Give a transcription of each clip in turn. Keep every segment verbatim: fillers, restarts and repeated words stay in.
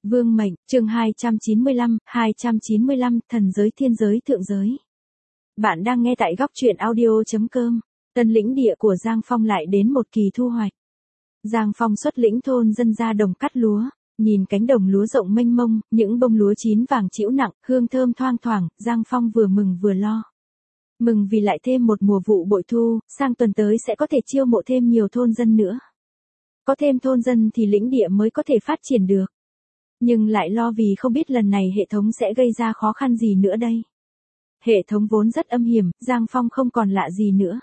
Vương mệnh, chương hai trăm chín mươi lăm, hai trăm chín mươi lăm, thần giới thiên giới thượng giới. Bạn đang nghe tại góc truyện audio chấm com. Tân lĩnh địa của Giang Phong lại đến một kỳ thu hoạch. Giang Phong xuất lĩnh thôn dân ra đồng cắt lúa, nhìn cánh đồng lúa rộng mênh mông, những bông lúa chín vàng trĩu nặng, hương thơm thoang thoảng, Giang Phong vừa mừng vừa lo. Mừng vì lại thêm một mùa vụ bội thu, sang tuần tới sẽ có thể chiêu mộ thêm nhiều thôn dân nữa. Có thêm thôn dân thì lĩnh địa mới có thể phát triển được. Nhưng lại lo vì không biết lần này hệ thống sẽ gây ra khó khăn gì nữa đây. Hệ thống vốn rất âm hiểm, Giang Phong không còn lạ gì nữa.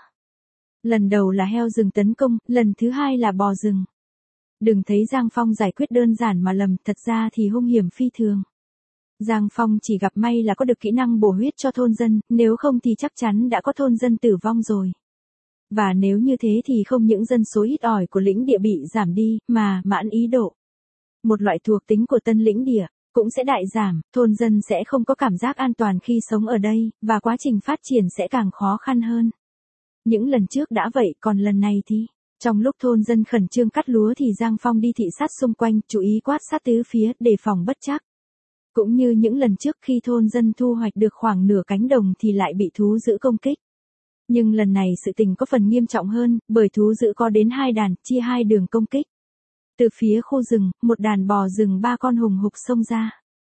Lần đầu là heo rừng tấn công, lần thứ hai là bò rừng. Đừng thấy Giang Phong giải quyết đơn giản mà lầm, thật ra thì hung hiểm phi thường. Giang Phong chỉ gặp may là có được kỹ năng bổ huyết cho thôn dân, nếu không thì chắc chắn đã có thôn dân tử vong rồi. Và nếu như thế thì không những dân số ít ỏi của lĩnh địa bị giảm đi, mà mãn ý độ. Một loại thuộc tính của tân lĩnh địa, cũng sẽ đại giảm, thôn dân sẽ không có cảm giác an toàn khi sống ở đây, và quá trình phát triển sẽ càng khó khăn hơn. Những lần trước đã vậy, còn lần này thì, trong lúc thôn dân khẩn trương cắt lúa thì Giang Phong đi thị sát xung quanh, chú ý quan sát tứ phía, đề phòng bất trắc. Cũng như những lần trước khi thôn dân thu hoạch được khoảng nửa cánh đồng thì lại bị thú dữ công kích. Nhưng lần này sự tình có phần nghiêm trọng hơn, bởi thú dữ có đến hai đàn, chia hai đường công kích. Từ phía khu rừng, một đàn bò rừng ba con hùng hục xông ra.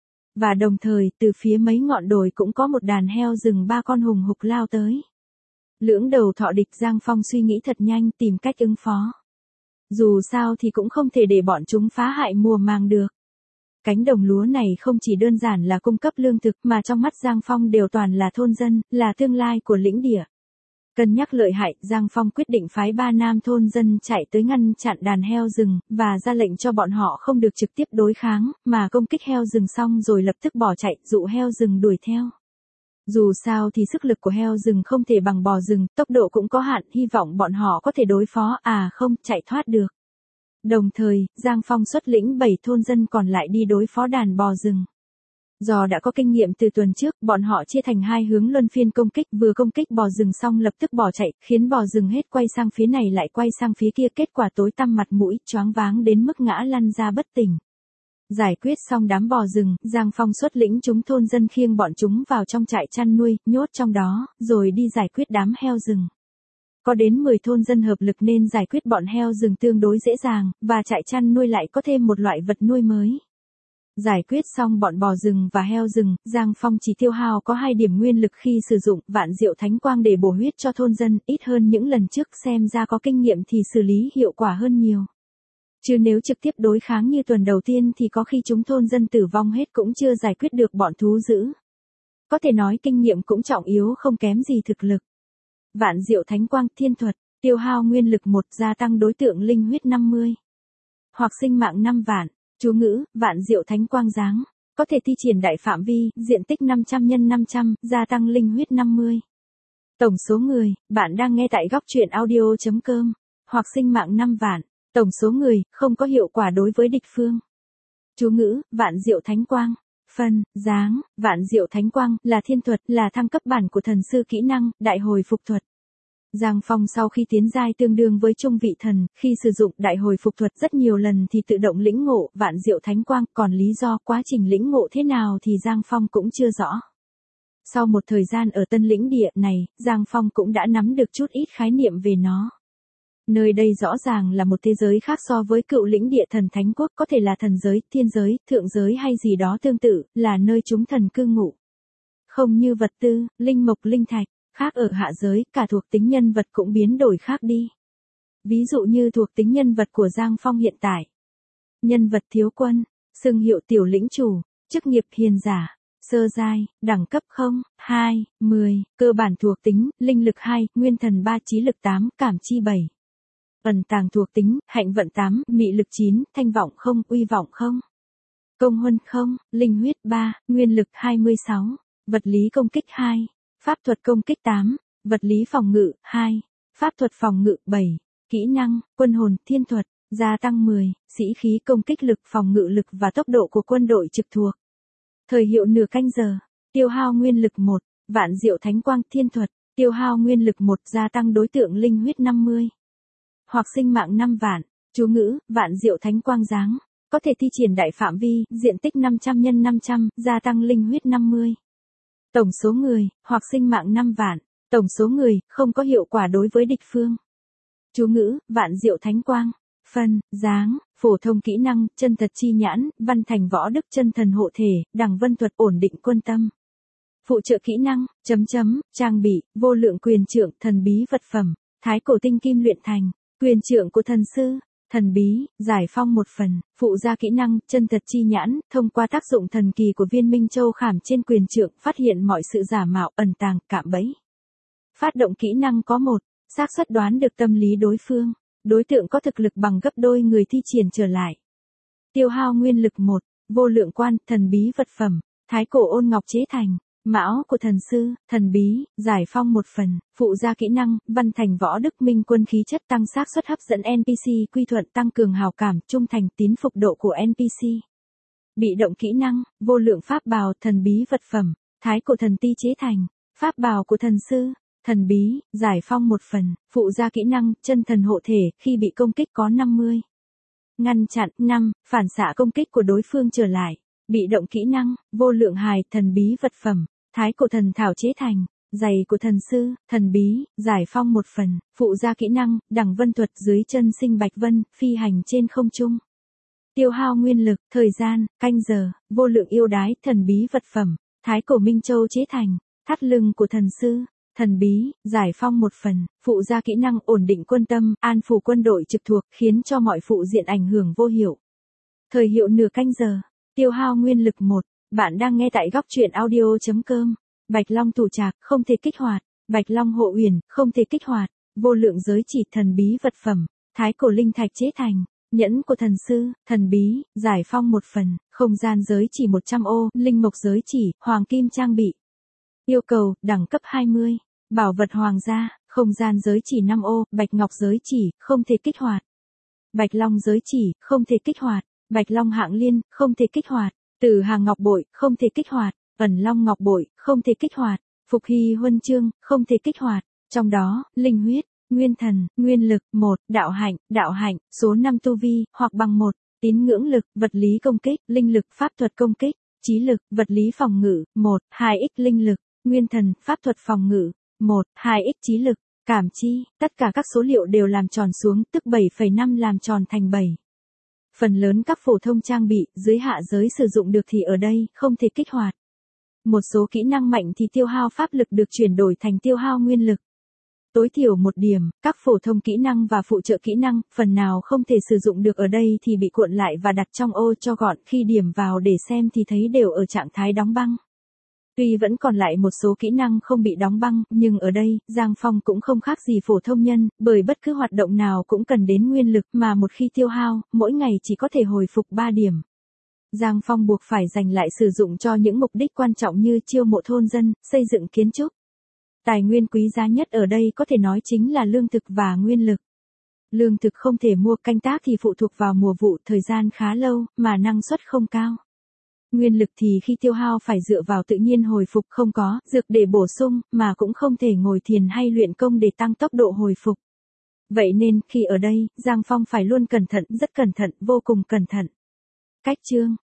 Và đồng thời, từ phía mấy ngọn đồi cũng có một đàn heo rừng ba con hùng hục lao tới. Lưỡng đầu thọ địch, Giang Phong suy nghĩ thật nhanh tìm cách ứng phó. Dù sao thì cũng không thể để bọn chúng phá hại mùa màng được. Cánh đồng lúa này không chỉ đơn giản là cung cấp lương thực mà trong mắt Giang Phong đều toàn là thôn dân, là tương lai của lĩnh địa. Cân nhắc lợi hại, Giang Phong quyết định phái ba nam thôn dân chạy tới ngăn chặn đàn heo rừng, và ra lệnh cho bọn họ không được trực tiếp đối kháng, mà công kích heo rừng xong rồi lập tức bỏ chạy, dụ heo rừng đuổi theo. Dù sao thì sức lực của heo rừng không thể bằng bò rừng, tốc độ cũng có hạn, hy vọng bọn họ có thể đối phó, à không, chạy thoát được. Đồng thời, Giang Phong xuất lĩnh bảy thôn dân còn lại đi đối phó đàn bò rừng. Do đã có kinh nghiệm từ tuần trước, bọn họ chia thành hai hướng luân phiên công kích, vừa công kích bò rừng xong lập tức bỏ chạy, khiến bò rừng hết quay sang phía này lại quay sang phía kia, kết quả tối tăm mặt mũi, choáng váng đến mức ngã lăn ra bất tỉnh. Giải quyết xong đám bò rừng, Giang Phong xuất lĩnh chúng thôn dân khiêng bọn chúng vào trong trại chăn nuôi, nhốt trong đó, rồi đi giải quyết đám heo rừng. Có đến mười thôn dân hợp lực nên giải quyết bọn heo rừng tương đối dễ dàng, và trại chăn nuôi lại có thêm một loại vật nuôi mới. Giải quyết xong bọn bò rừng và heo rừng, Giang Phong chỉ tiêu hao có hai điểm nguyên lực khi sử dụng vạn diệu thánh quang để bổ huyết cho thôn dân, ít hơn những lần trước, xem ra có kinh nghiệm thì xử lý hiệu quả hơn nhiều. Chứ nếu trực tiếp đối kháng như tuần đầu tiên thì có khi chúng thôn dân tử vong hết cũng chưa giải quyết được bọn thú dữ. Có thể nói kinh nghiệm cũng trọng yếu không kém gì thực lực. Vạn diệu thánh quang thiên thuật, tiêu hao nguyên lực một, gia tăng đối tượng linh huyết năm mươi. Hoặc sinh mạng năm vạn. Chú ngữ, vạn diệu thánh quang giáng, có thể thi triển đại phạm vi, diện tích năm trăm nhân năm trăm, gia tăng linh huyết năm mươi. Tổng số người, bạn đang nghe tại góc truyện audio chấm com, hoặc sinh mạng năm vạn, tổng số người, không có hiệu quả đối với địch phương. Chú ngữ, vạn diệu thánh quang, phân, giáng, vạn diệu thánh quang, là thiên thuật, là thăng cấp bản của thần sư kỹ năng, đại hồi phục thuật. Giang Phong sau khi tiến giai tương đương với trung vị thần, khi sử dụng đại hồi phục thuật rất nhiều lần thì tự động lĩnh ngộ vạn diệu thánh quang, còn lý do quá trình lĩnh ngộ thế nào thì Giang Phong cũng chưa rõ. Sau một thời gian ở tân lĩnh địa này, Giang Phong cũng đã nắm được chút ít khái niệm về nó. Nơi đây rõ ràng là một thế giới khác so với cựu lĩnh địa thần thánh quốc, có thể là thần giới, thiên giới, thượng giới hay gì đó tương tự, là nơi chúng thần cư ngụ. Không như vật tư, linh mộc linh thạch. Khác ở hạ giới, cả thuộc tính nhân vật cũng biến đổi khác đi. Ví dụ như thuộc tính nhân vật của Giang Phong hiện tại. Nhân vật thiếu quân, xưng hiệu tiểu lĩnh chủ, chức nghiệp hiền giả, sơ giai, đẳng cấp không, hai, mười, cơ bản thuộc tính, linh lực hai, nguyên thần ba, trí lực tám, cảm chi bảy. Ẩn tàng thuộc tính, hạnh vận tám, mị lực chín, thanh vọng không, uy vọng không. Công huân không, linh huyết ba, nguyên lực hai mươi sáu, vật lý công kích hai. Pháp thuật công kích tám, vật lý phòng ngự hai, pháp thuật phòng ngự bảy, kỹ năng, quân hồn, thiên thuật, gia tăng mười, sĩ khí công kích lực, phòng ngự lực và tốc độ của quân đội trực thuộc. Thời hiệu nửa canh giờ, tiêu hao nguyên lực một, vạn diệu thánh quang thiên thuật, tiêu hao nguyên lực một, gia tăng đối tượng linh huyết năm mươi. Hoặc sinh mạng năm vạn, chú ngữ, vạn diệu thánh quang giáng, có thể thi triển đại phạm vi, diện tích năm trăm nhân năm trăm, gia tăng linh huyết năm mươi. Tổng số người, hoặc sinh mạng năm vạn. Tổng số người, không có hiệu quả đối với địch phương. Chú ngữ, vạn diệu thánh quang. Phân, dáng, phổ thông kỹ năng, chân thật chi nhãn, văn thành võ đức chân thần hộ thể, đằng vân thuật ổn định quân tâm. Phụ trợ kỹ năng, chấm chấm, trang bị, vô lượng quyền trượng, thần bí vật phẩm, thái cổ tinh kim luyện thành, quyền trượng của thần sư, thần bí, giải phong một phần, phụ gia kỹ năng, chân thật chi nhãn, thông qua tác dụng thần kỳ của viên minh châu khảm trên quyền trượng, phát hiện mọi sự giả mạo, ẩn tàng, cạm bẫy. Phát động kỹ năng có một, xác suất đoán được tâm lý đối phương, đối tượng có thực lực bằng gấp đôi người thi triển trở lại. Tiêu hao nguyên lực một, vô lượng quan, thần bí vật phẩm, thái cổ ôn ngọc chế thành, mão của thần sư, thần bí, giải phong một phần, phụ gia kỹ năng, văn thành võ đức minh quân khí chất tăng xác suất hấp dẫn en pê xê quy thuận tăng cường hào cảm, trung thành tín phục độ của en pê xê. Bị động kỹ năng, vô lượng pháp bào, thần bí vật phẩm, thái cổ thần ti chế thành, pháp bào của thần sư, thần bí, giải phong một phần, phụ gia kỹ năng, chân thần hộ thể, khi bị công kích có năm mươi. Ngăn chặn, năm, phản xạ công kích của đối phương trở lại. Bị động kỹ năng, vô lượng hài, thần bí vật phẩm, thái cổ thần thảo chế thành, giày của thần sư, thần bí, giải phong một phần, phụ gia kỹ năng, đằng vân thuật dưới chân sinh bạch vân, phi hành trên không trung. Tiêu hao nguyên lực, thời gian, canh giờ, vô lượng yêu đái, thần bí vật phẩm, thái cổ minh châu chế thành, thắt lưng của thần sư, thần bí, giải phong một phần, phụ gia kỹ năng ổn định quân tâm, an phủ quân đội trực thuộc, khiến cho mọi phụ diện ảnh hưởng vô hiệu. Thời hiệu nửa canh giờ, tiêu hao nguyên lực một, bạn đang nghe tại góc truyện audio chấm com. Bạch Long thủ trạc, không thể kích hoạt, Bạch Long hộ uyển, không thể kích hoạt, vô lượng giới chỉ, thần bí vật phẩm, thái cổ linh thạch chế thành, nhẫn của thần sư, thần bí, giải phong một phần, không gian giới chỉ một trăm ô, linh mộc giới chỉ, hoàng kim trang bị. Yêu cầu, đẳng cấp hai mươi. Bảo vật hoàng gia, không gian giới chỉ năm ô, bạch ngọc giới chỉ, không thể kích hoạt. Bạch long giới chỉ, không thể kích hoạt. Bạch long hạng liên, không thể kích hoạt. Tử hàng ngọc bội, không thể kích hoạt. Ẩn long ngọc bội, không thể kích hoạt. Phục hy huân chương, không thể kích hoạt. Trong đó, linh huyết, nguyên thần, nguyên lực, một, đạo hạnh, đạo hạnh, số năm tu vi, hoặc bằng một, tín ngưỡng lực, vật lý công kích, linh lực, pháp thuật công kích, trí lực, vật lý phòng ngự, một, hai x linh lực, nguyên thần, pháp thuật phòng ngự, một, hai x trí lực, cảm chi, tất cả các số liệu đều làm tròn xuống, tức bảy phẩy năm làm tròn thành bảy. Phần lớn các phổ thông trang bị, dưới hạ giới sử dụng được thì ở đây, không thể kích hoạt. Một số kỹ năng mạnh thì tiêu hao pháp lực được chuyển đổi thành tiêu hao nguyên lực. Tối thiểu một điểm, các phổ thông kỹ năng và phụ trợ kỹ năng, phần nào không thể sử dụng được ở đây thì bị cuộn lại và đặt trong ô cho gọn, khi điểm vào để xem thì thấy đều ở trạng thái đóng băng. Tuy vẫn còn lại một số kỹ năng không bị đóng băng, nhưng ở đây, Giang Phong cũng không khác gì phổ thông nhân, bởi bất cứ hoạt động nào cũng cần đến nguyên lực mà một khi tiêu hao, mỗi ngày chỉ có thể hồi phục ba điểm. Giang Phong buộc phải dành lại sử dụng cho những mục đích quan trọng như chiêu mộ thôn dân, xây dựng kiến trúc. Tài nguyên quý giá nhất ở đây có thể nói chính là lương thực và nguyên lực. Lương thực không thể mua, canh tác thì phụ thuộc vào mùa vụ, thời gian khá lâu, mà năng suất không cao. Nguyên lực thì khi tiêu hao phải dựa vào tự nhiên hồi phục, không có dược để bổ sung, mà cũng không thể ngồi thiền hay luyện công để tăng tốc độ hồi phục. Vậy nên, khi ở đây, Giang Phong phải luôn cẩn thận, rất cẩn thận, vô cùng cẩn thận. Cách chương,